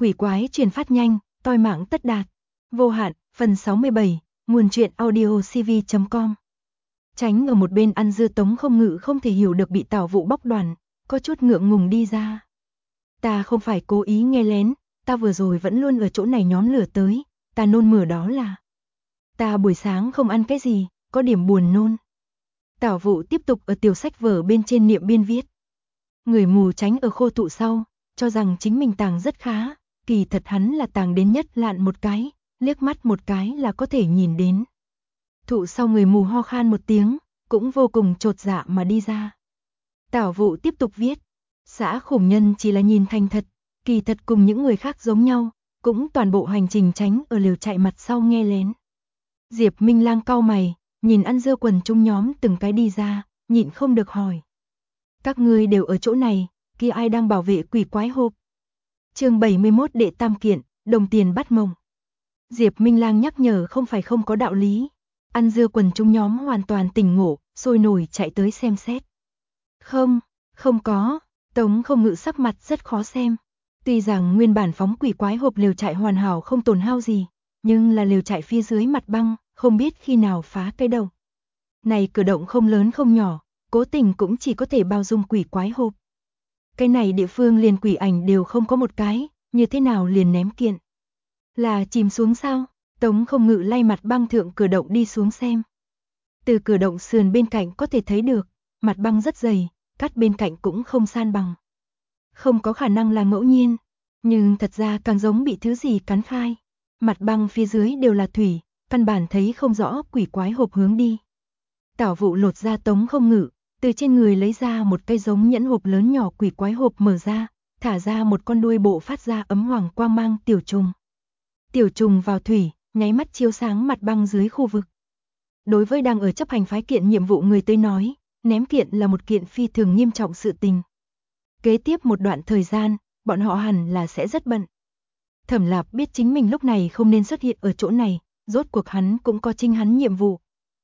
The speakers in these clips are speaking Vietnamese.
Quỷ quái truyền phát nhanh, toi mạng tất đạt. Vô hạn, phần 67, nguồn truyện audio cv.com. Tránh ở một bên ăn dưa Tống Không Ngự không thể hiểu được bị Tào Vũ bóc đoàn, có chút ngượng ngùng đi ra. Ta không phải cố ý nghe lén, ta vừa rồi vẫn luôn ở chỗ này nhóm lửa tới, ta nôn mửa đó là. Ta buổi sáng không ăn cái gì, có điểm buồn nôn. Tào Vũ tiếp tục ở tiểu sách vở bên trên niệm biên viết. Người mù tránh ở khô thụ sau, cho rằng chính mình tàng rất khá, kỳ thật hắn là tàng đến nhất lạn một cái, liếc mắt một cái là có thể nhìn đến. Thụ sau người mù ho khan một tiếng, cũng vô cùng chột dạ mà đi ra. Tào Vũ tiếp tục viết, xã khủng nhân chỉ là nhìn thành thật, kỳ thật cùng những người khác giống nhau, cũng toàn bộ hành trình tránh ở lều chạy mặt sau nghe lén. Diệp Minh Lang cau mày, nhìn ăn dưa quần chúng nhóm từng cái đi ra, nhịn không được hỏi. Các ngươi đều ở chỗ này, kia ai đang bảo vệ quỷ quái hộp? Chương 71 đệ tam kiện, đồng tiền bắt mông. Diệp Minh Lang nhắc nhở không phải không có đạo lý. Ăn dưa quần chúng nhóm hoàn toàn tỉnh ngộ, sôi nổi chạy tới xem xét. Không có, Tống Không Ngự sắc mặt rất khó xem. Tuy rằng nguyên bản phóng quỷ quái hộp lều trại hoàn hảo không tổn hao gì, nhưng là lều trại phía dưới mặt băng, không biết khi nào phá cái đầu. Này cử động không lớn không nhỏ, cố tình cũng chỉ có thể bao dung quỷ quái hộp. Cái này địa phương liền quỷ ảnh đều không có một cái, như thế nào liền ném kiện. Là chìm xuống sao? Tống Không Ngự lay mặt băng thượng cửa động đi xuống xem. Từ cửa động sườn bên cạnh có thể thấy được, mặt băng rất dày, cát bên cạnh cũng không san bằng. Không có khả năng là ngẫu nhiên, nhưng thật ra càng giống bị thứ gì cắn khai. Mặt băng phía dưới đều là thủy, căn bản thấy không rõ quỷ quái hộp hướng đi. Tào Vũ lột ra Tống Không Ngự, từ trên người lấy ra một cây giống nhẫn hộp lớn nhỏ quỷ quái hộp mở ra, thả ra một con đuôi bộ phát ra ấm hoàng quang mang tiểu trùng. Tiểu trùng vào thủy, nháy mắt chiếu sáng mặt băng dưới khu vực. Đối với đang ở chấp hành phái kiện nhiệm vụ người tới nói, ném kiện là một kiện phi thường nghiêm trọng sự tình. Kế tiếp một đoạn thời gian, bọn họ hẳn là sẽ rất bận. Thẩm Lạp biết chính mình lúc này không nên xuất hiện ở chỗ này, rốt cuộc hắn cũng có chính hắn nhiệm vụ.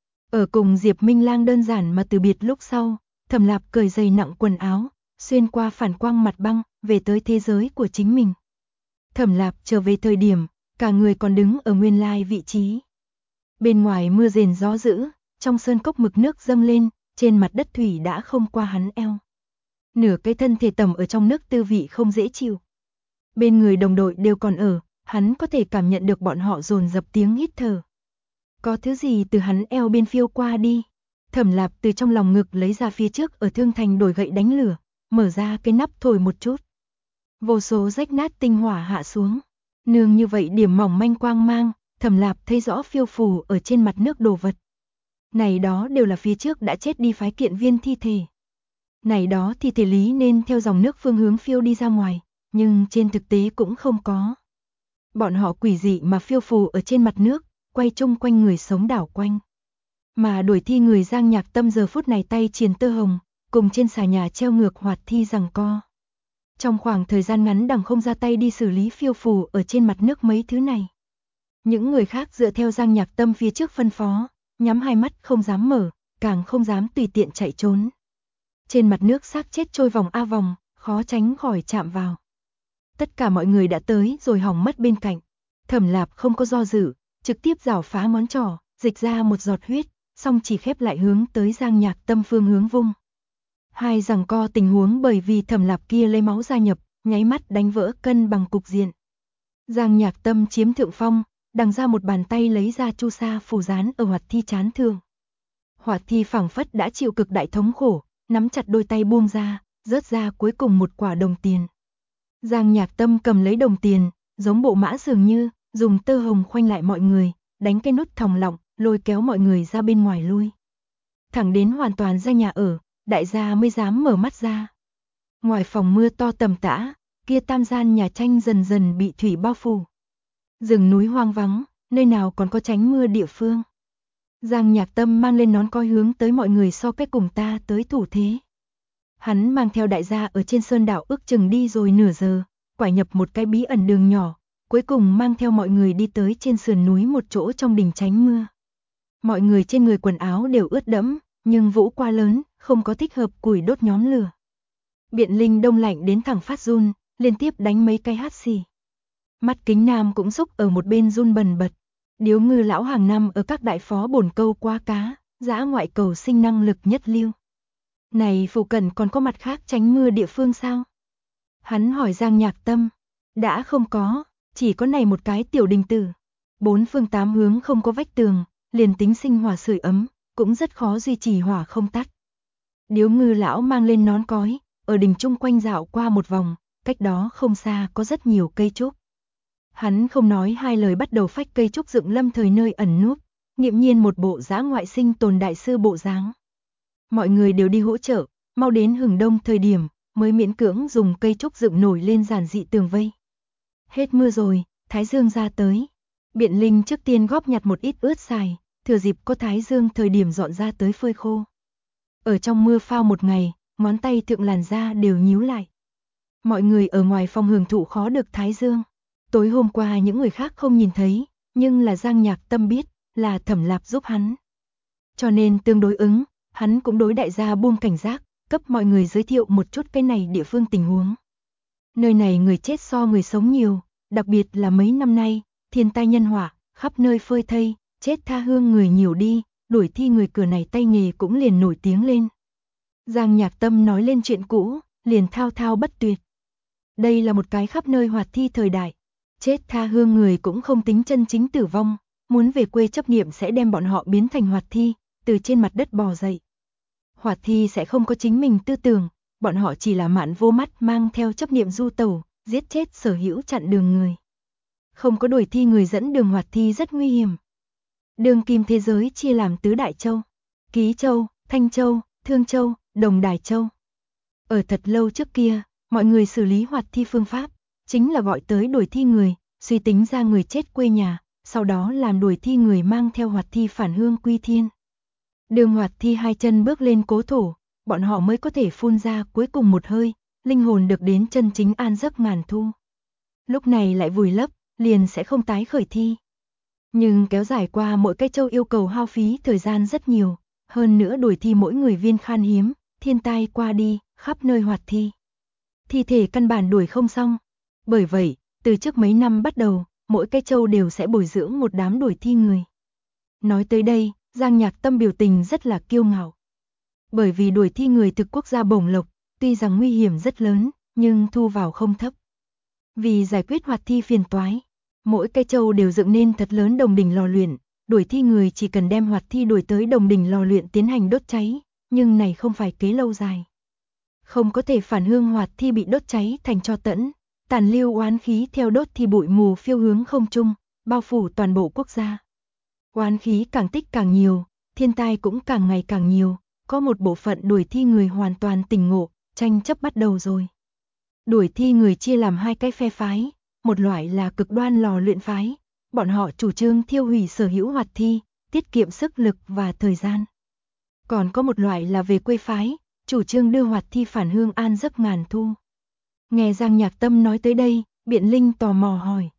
Ở cùng Diệp Minh Lang đơn giản mà từ biệt lúc sau, Thẩm Lạp cởi dày nặng quần áo, xuyên qua phản quang mặt băng, về tới thế giới của chính mình. Thẩm Lạp trở về thời điểm, cả người còn đứng ở nguyên lai vị trí. Bên ngoài mưa rền gió dữ, trong sơn cốc mực nước dâng lên, trên mặt đất thủy đã không qua hắn eo. Nửa cái thân thể tầm ở trong nước tư vị không dễ chịu. Bên người đồng đội đều còn ở, hắn có thể cảm nhận được bọn họ dồn dập tiếng hít thở. Có thứ gì từ hắn eo bên phiêu qua đi. Thẩm Lạp từ trong lòng ngực lấy ra phía trước ở thương thành đổi gậy đánh lửa, mở ra cái nắp thổi một chút. Vô số rách nát tinh hỏa hạ xuống. Nương như vậy điểm mỏng manh quang mang, Thẩm Lạp thấy rõ phiêu phù ở trên mặt nước đồ vật. Này đó đều là phía trước đã chết đi phái kiện viên thi thể. Này đó thi thể lý nên theo dòng nước phương hướng phiêu đi ra ngoài, nhưng trên thực tế cũng không có. Bọn họ quỷ dị mà phiêu phù ở trên mặt nước, quay chung quanh người sống đảo quanh. Mà đuổi thi người Giang Nhạc Tâm giờ phút này tay triền tơ hồng, cùng trên xà nhà treo ngược hoạt thi giằng co. Trong khoảng thời gian ngắn đằng không ra tay đi xử lý phiêu phù ở trên mặt nước mấy thứ này. Những người khác dựa theo Giang Nhạc Tâm phía trước phân phó, nhắm hai mắt không dám mở, càng không dám tùy tiện chạy trốn. Trên mặt nước xác chết trôi vòng a vòng, khó tránh khỏi chạm vào. Tất cả mọi người đã tới rồi hỏng mất bên cạnh. Thẩm Lạp không có do dự, trực tiếp rảo phá ngón trỏ, dịch ra một giọt huyết, xong chỉ khép lại hướng tới Giang Nhạc Tâm phương hướng vung. Hai giằng co tình huống bởi vì Thẩm Lạp kia lấy máu gia nhập, nháy mắt đánh vỡ cân bằng cục diện. Giang Nhạc Tâm chiếm thượng phong, đằng ra một bàn tay lấy ra chu sa phù dán ở hoạt thi chán thương. Hoạt thi phảng phất đã chịu cực đại thống khổ, nắm chặt đôi tay buông ra, rớt ra cuối cùng một quả đồng tiền. Giang Nhạc Tâm cầm lấy đồng tiền, giống bộ mã dường như, dùng tơ hồng khoanh lại mọi người, đánh cái nút thòng lọng, lôi kéo mọi người ra bên ngoài lui. Thẳng đến hoàn toàn ra nhà ở, đại gia mới dám mở mắt ra. Ngoài phòng mưa to tầm tã, kia tam gian nhà tranh dần dần bị thủy bao phủ. Rừng núi hoang vắng, nơi nào còn có tránh mưa địa phương. Giang Nhạc Tâm mang lên nón coi hướng tới mọi người so cái cùng ta tới thủ thế. Hắn mang theo đại gia ở trên sơn đảo ước chừng đi rồi nửa giờ, quải nhập một cái bí ẩn đường nhỏ, cuối cùng mang theo mọi người đi tới trên sườn núi một chỗ trong đình tránh mưa. Mọi người trên người quần áo đều ướt đẫm, nhưng vũ quá lớn, không có thích hợp củi đốt nhóm lửa. Biện Linh đông lạnh đến thẳng phát run, liên tiếp đánh mấy cái hắt xì. Mắt Kính Nam cũng xúc ở một bên run bần bật. Điếu Ngư lão hàng năm ở các đại phó bổn câu qua cá, dã ngoại cầu sinh năng lực nhất lưu. Này phụ cận còn có mặt khác tránh mưa địa phương sao? Hắn hỏi Giang Nhạc Tâm. Đã không có, chỉ có này một cái tiểu đình tử. Bốn phương tám hướng không có vách tường, liền tính sinh hỏa sưởi ấm, cũng rất khó duy trì hỏa không tắt. Điếu Ngư lão mang lên nón cói, ở đình chung quanh dạo qua một vòng, cách đó không xa có rất nhiều cây trúc. Hắn không nói hai lời bắt đầu phách cây trúc dựng lâm thời nơi ẩn núp, nghiễm nhiên một bộ dã ngoại sinh tồn đại sư bộ dáng. Mọi người đều đi hỗ trợ, mau đến hừng đông thời điểm, mới miễn cưỡng dùng cây trúc dựng nổi lên giản dị tường vây. Hết mưa rồi, thái dương ra tới. Biện Linh trước tiên góp nhặt một ít ướt xài, thừa dịp có thái dương thời điểm dọn ra tới phơi khô. Ở trong mưa phao một ngày, ngón tay thượng làn da đều nhíu lại. Mọi người ở ngoài phòng hưởng thụ khó được thái dương. Tối hôm qua những người khác không nhìn thấy, nhưng là Giang Nhạc Tâm biết, là Thẩm Lạp giúp hắn. Cho nên tương đối ứng, hắn cũng đối đại gia buông cảnh giác, cấp mọi người giới thiệu một chút cái này địa phương tình huống. Nơi này người chết so người sống nhiều, đặc biệt là mấy năm nay, thiên tai nhân họa, khắp nơi phơi thây, chết tha hương người nhiều đi, đuổi thi người cửa này tay nghề cũng liền nổi tiếng lên. Giang Nhạc Tâm nói lên chuyện cũ, liền thao thao bất tuyệt. Đây là một cái khắp nơi hoạt thi thời đại, chết tha hương người cũng không tính chân chính tử vong, muốn về quê chấp niệm sẽ đem bọn họ biến thành hoạt thi, từ trên mặt đất bò dậy. Hoạt thi sẽ không có chính mình tư tưởng, bọn họ chỉ là mạn vô mắt mang theo chấp niệm du tẩu, giết chết sở hữu chặn đường người. Không có đuổi thi người dẫn đường hoạt thi rất nguy hiểm. Đường kim thế giới chia làm tứ đại châu, Ký Châu, Thanh Châu, Thương Châu, Đồng Đài Châu. Ở thật lâu trước kia, mọi người xử lý hoạt thi phương pháp, chính là gọi tới đuổi thi người, suy tính ra người chết quê nhà, sau đó làm đuổi thi người mang theo hoạt thi phản hương quy thiên. Đường hoạt thi hai chân bước lên cố thổ, bọn họ mới có thể phun ra cuối cùng một hơi, linh hồn được đến chân chính an giấc ngàn thu. Lúc này lại vùi lấp, liền sẽ không tái khởi thi. Nhưng kéo dài qua mỗi cái châu yêu cầu hao phí thời gian rất nhiều, hơn nữa đuổi thi mỗi người viên khan hiếm, thiên tai qua đi, khắp nơi hoạt thi. Thi thể căn bản đuổi không xong. Bởi vậy, từ trước mấy năm bắt đầu, mỗi cái châu đều sẽ bồi dưỡng một đám đuổi thi người. Nói tới đây, Giang Nhạc Tâm biểu tình rất là kiêu ngạo. Bởi vì đuổi thi người thực quốc gia bổng lộc, tuy rằng nguy hiểm rất lớn, nhưng thu vào không thấp. Vì giải quyết hoạt thi phiền toái, mỗi cái châu đều dựng nên thật lớn đồng đỉnh lò luyện, đuổi thi người chỉ cần đem hoạt thi đuổi tới đồng đỉnh lò luyện tiến hành đốt cháy, nhưng này không phải kế lâu dài. Không có thể phản hương hoạt thi bị đốt cháy thành tro tẫn, tàn lưu oán khí theo đốt thi bụi mù phiêu hướng không trung, bao phủ toàn bộ quốc gia. Oán khí càng tích càng nhiều, thiên tai cũng càng ngày càng nhiều, có một bộ phận đuổi thi người hoàn toàn tỉnh ngộ, tranh chấp bắt đầu rồi. Đuổi thi người chia làm hai cái phe phái, một loại là cực đoan lò luyện phái, bọn họ chủ trương thiêu hủy sở hữu hoạt thi, tiết kiệm sức lực và thời gian. Còn có một loại là về quê phái, chủ trương đưa hoạt thi phản hương an giấc ngàn thu. Nghe Giang Nhạc Tâm nói tới đây, Biện Linh tò mò hỏi.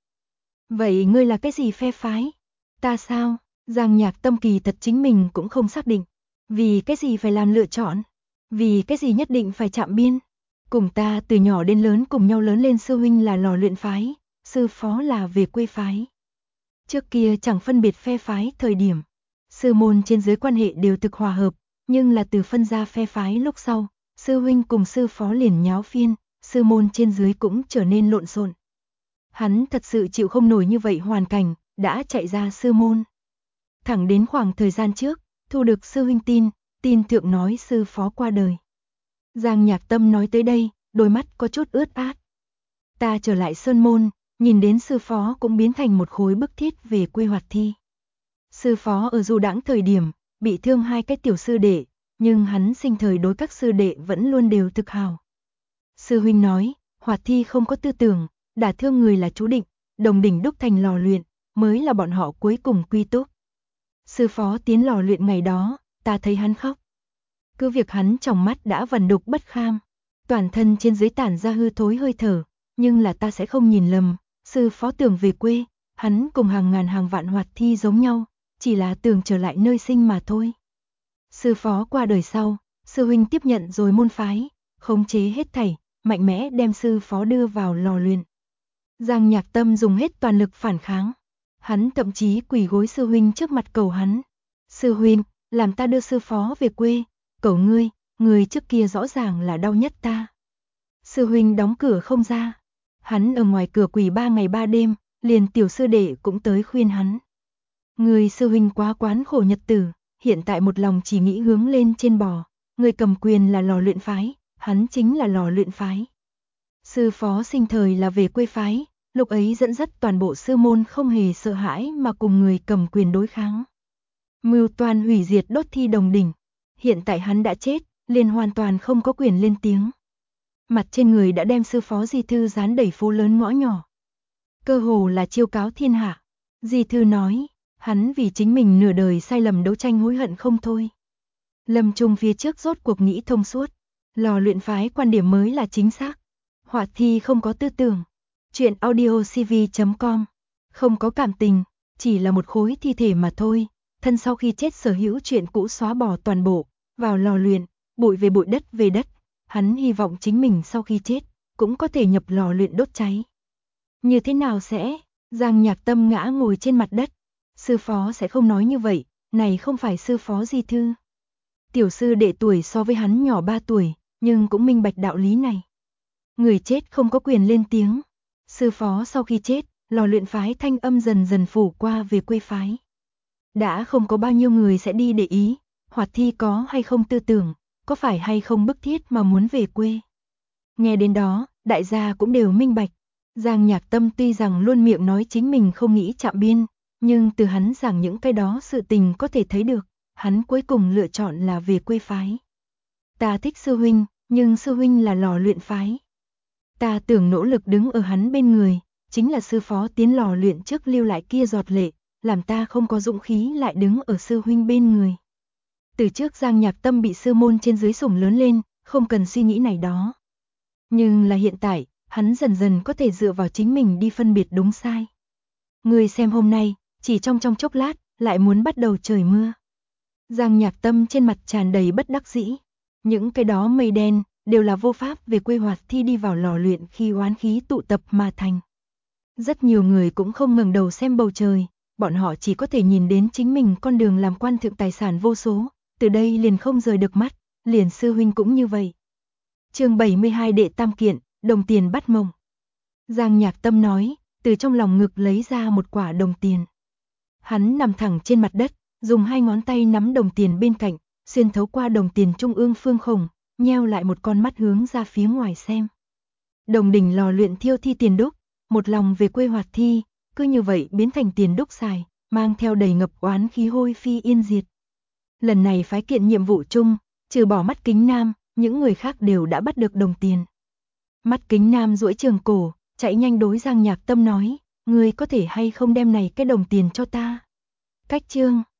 Vậy ngươi là cái gì phe phái? Ta sao? Giang Nhạc Tâm kỳ thật chính mình cũng không xác định. Vì cái gì phải làm lựa chọn? Vì cái gì nhất định phải chạm biên? Cùng ta từ nhỏ đến lớn cùng nhau lớn lên sư huynh là lò luyện phái, sư phó là về quê phái. Trước kia chẳng phân biệt phe phái thời điểm, sư môn trên dưới quan hệ đều thực hòa hợp, nhưng là từ phân ra phe phái lúc sau, sư huynh cùng sư phó liền nháo phiên, sư môn trên dưới cũng trở nên lộn xộn. Hắn thật sự chịu không nổi như vậy hoàn cảnh, đã chạy ra sư môn. Thẳng đến khoảng thời gian trước, thu được sư huynh tin thượng nói sư phó qua đời. Giang Nhạc Tâm nói tới đây, đôi mắt có chút ướt át. Ta trở lại sơn môn, nhìn đến sư phó cũng biến thành một khối bức thiết về quê hoạt thi. Sư phó ở du đãng thời điểm, bị thương hai cái tiểu sư đệ, nhưng hắn sinh thời đối các sư đệ vẫn luôn đều thực hào. Sư huynh nói, hoạt thi không có tư tưởng, đả thương người là chú định, đồng đỉnh đúc thành lò luyện, mới là bọn họ cuối cùng quy túc. Sư phó tiến lò luyện ngày đó, ta thấy hắn khóc. Cứ việc hắn trong mắt đã vằn đục bất kham, toàn thân trên dưới tản ra hư thối hơi thở, nhưng là ta sẽ không nhìn lầm, sư phó tưởng về quê, hắn cùng hàng ngàn hàng vạn hoạt thi giống nhau, chỉ là tưởng trở lại nơi sinh mà thôi. Sư phó qua đời sau, sư huynh tiếp nhận rồi môn phái, khống chế hết thảy, mạnh mẽ đem sư phó đưa vào lò luyện. Giang Nhạc Tâm dùng hết toàn lực phản kháng. Hắn thậm chí quỳ gối sư huynh trước mặt cầu hắn. Sư huynh, làm ta đưa sư phó về quê, cầu ngươi, người trước kia rõ ràng là đau nhất ta. Sư huynh đóng cửa không ra. Hắn ở ngoài cửa quỳ 3 ngày 3 đêm, liền tiểu sư đệ cũng tới khuyên hắn. Người sư huynh quá quán khổ nhật tử, hiện tại một lòng chỉ nghĩ hướng lên trên bò, người cầm quyền là lò luyện phái, hắn chính là lò luyện phái. Sư phó sinh thời là về quê phái, lúc ấy dẫn dắt toàn bộ sư môn không hề sợ hãi mà cùng người cầm quyền đối kháng. Mưu toan hủy diệt đốt thi đồng đỉnh, hiện tại hắn đã chết, liền hoàn toàn không có quyền lên tiếng. Mặt trên người đã đem sư phó di thư dán đầy phố lớn ngõ nhỏ. Cơ hồ là chiêu cáo thiên hạ. Di thư nói, hắn vì chính mình nửa đời sai lầm đấu tranh hối hận không thôi. Lâm Trung phía trước rốt cuộc nghĩ thông suốt, lò luyện phái quan điểm mới là chính xác. Họa thi không có tư tưởng. Chuyện audiocv.com. Không có cảm tình, chỉ là một khối thi thể mà thôi. Thân sau khi chết sở hữu chuyện cũ xóa bỏ toàn bộ, vào lò luyện, bụi về bụi đất về đất. Hắn hy vọng chính mình sau khi chết, cũng có thể nhập lò luyện đốt cháy. Như thế nào sẽ? Giang Nhạc Tâm ngã ngồi trên mặt đất. Sư phó sẽ không nói như vậy, này không phải sư phó di thư. Tiểu sư đệ tuổi so với hắn nhỏ 3 tuổi, nhưng cũng minh bạch đạo lý này. Người chết không có quyền lên tiếng. Sư phó sau khi chết, lò luyện phái thanh âm dần dần phủ qua về quê phái. Đã không có bao nhiêu người sẽ đi để ý, Hoạt Thi có hay không tư tưởng, có phải hay không bức thiết mà muốn về quê. Nghe đến đó, đại gia cũng đều minh bạch. Giang Nhạc Tâm tuy rằng luôn miệng nói chính mình không nghĩ chạm biên, nhưng từ hắn giảng những cái đó sự tình có thể thấy được, hắn cuối cùng lựa chọn là về quê phái. Ta thích sư huynh, nhưng sư huynh là lò luyện phái. Ta tưởng nỗ lực đứng ở hắn bên người, chính là sư phó tiến lò luyện trước lưu lại kia giọt lệ, làm ta không có dũng khí lại đứng ở sư huynh bên người. Từ trước Giang Nhạc Tâm bị sư môn trên dưới sủng lớn lên, không cần suy nghĩ này đó. Nhưng là hiện tại, hắn dần dần có thể dựa vào chính mình đi phân biệt đúng sai. Người xem hôm nay, chỉ trong chốc lát, lại muốn bắt đầu trời mưa. Giang Nhạc Tâm trên mặt tràn đầy bất đắc dĩ. Những cái đó mây đen, đều là vô pháp về quê Hoạt Thi đi vào lò luyện khi oán khí tụ tập mà thành. Rất nhiều người cũng không ngẩng đầu xem bầu trời, bọn họ chỉ có thể nhìn đến chính mình con đường làm quan thượng tài sản vô số, từ đây liền không rời được mắt, liền sư huynh cũng như vậy. Chương 72 đệ tam kiện, đồng tiền bắt mộng. Giang Nhạc Tâm nói, từ trong lòng ngực lấy ra một quả đồng tiền. Hắn nằm thẳng trên mặt đất, dùng hai ngón tay nắm đồng tiền bên cạnh, xuyên thấu qua đồng tiền trung ương phương khổng, nheo lại một con mắt hướng ra phía ngoài xem. Đồng đỉnh lò luyện thiêu thi tiền đúc, một lòng về quê Hoạt Thi, cứ như vậy biến thành tiền đúc xài, mang theo đầy ngập oán khí hôi phi yên diệt. Lần này phái kiện nhiệm vụ chung, trừ bỏ Mắt Kính Nam, những người khác đều đã bắt được đồng tiền. Mắt Kính Nam duỗi trường cổ, chạy nhanh đối Giang Nhạc Tâm nói, ngươi có thể hay không đem này cái đồng tiền cho ta. Cách chương